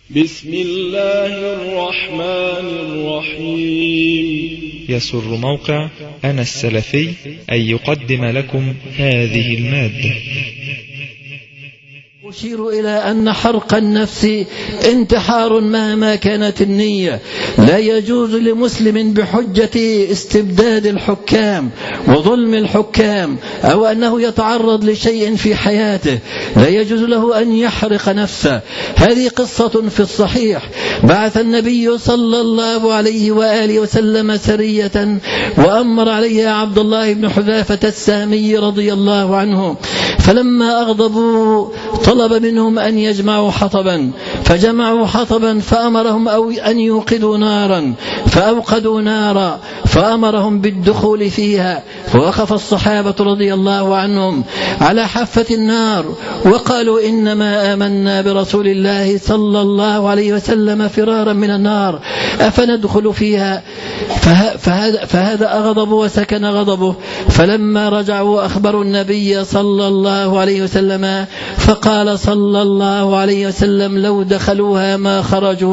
بسم الله الرحمن الرحيم. يسر موقع أنا السلفي أن يقدم لكم هذه المادة. أشير إلى أن حرق النفس انتحار مهما كانت النية. لا يجوز لمسلم بحجة استبداد الحكام وظلم الحكام أو أنه يتعرض لشيء في حياته لا يجوز له أن يحرق نفسه. هذه قصة في الصحيح. بعث النبي صلى الله عليه وآله وسلم سرية وأمر عليها عبد الله بن حذافة السامي رضي الله عنه، فلما أغضبوا طلب منهم أن يجمعوا حطبا، فجمعوا حطبا فأمرهم أن يوقدوا نارا، فأوقدوا نارا فأمرهم بالدخول فيها، فوقف الصحابة رضي الله عنهم على حافة النار وقالوا إنما آمنا برسول الله صلى الله عليه وسلم فرارا من النار أفندخل فيها؟ فهذا أغضب وسكن غضبه. فلما رجعوا أخبروا النبي صلى الله عليه وسلم، فقال صلى الله عليه وسلم لو دخلوها ما خرجوا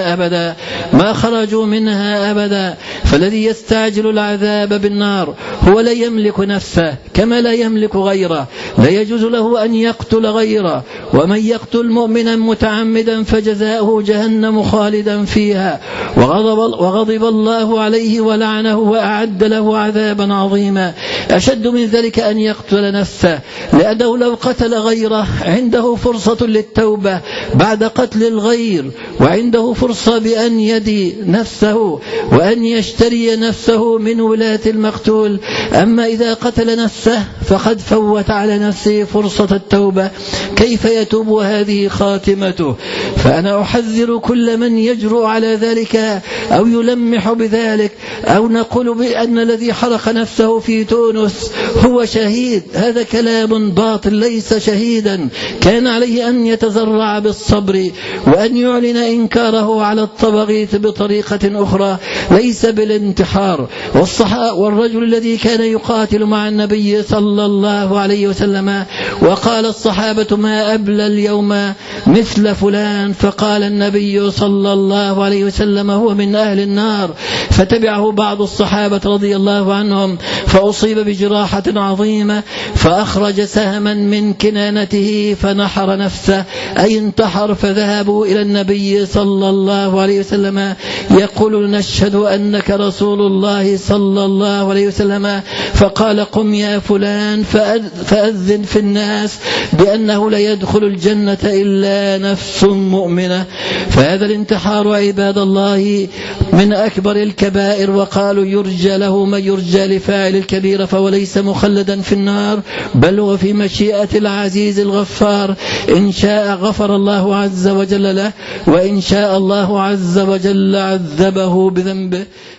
منها أبدا. فالذي يستعجل العذاب بالنار هو لا يملك نفسه كما لا يملك غيره. لا يجوز له أن يقتل غيره، ومن يقتل مؤمنا متعمدا فجزاؤه جهنم خالدا فيها وغضب الله عليه ولعنه وأعد له عذابا عظيما. أشد من ذلك أن يقتل نفسه، لأنه لو قتل غيره عنده فرصة للتوبة بعد قتل الغير، وعنده فرصة بأن يدي نفسه وأن يشتري نفسه من ولاة المقتول. أما إذا قتل نفسه فقد فوت على نفسه فرصة التوبة، كيف يتوب وهذه خاتمته؟ فأنا أحذر كل من يجرؤ على ذلك أو يلمح بذلك أو نقول بأن الذي حرق نفسه في تونس هو شهيد. هذا كلام باطل، ليس شهيدا. كان عليه أن يتزرع بالصبر وأن يعلن إنكاره على الطواغيت بطريقة أخرى ليس بالانتحار. والرجل الذي كان يقاتل مع النبي صلى الله عليه وسلم وقال الصحابة ما أبلى اليوم مثل فلان، فقال النبي صلى الله عليه وسلم هو من أهل النار. فتبعه بعض الصحابة رضي الله عنهم فأصيب بجراحة عظيمة، فأخرج سهما من كنانته فنحر نفسه، أي انتحر. فذهبوا إلى النبي صلى الله عليه وسلم يقول نشهد أنك رسول الله صلى الله عليه وسلم. فقال قم يا فلان فأذن في الناس بأنه لا يدخل الجنة إلا نفس مؤمنة. فهذا الانتحار عباد الله من أكبر الكبائر، وقالوا يرجى له ما يرجى لفاعل الكبيرة، فهو ليس مخلدا في النار بل هو في مشيئة العزيز الغفار. إن شاء غفر الله عز وجل له، وإن شاء الله عز وجل عذبه بذنبه.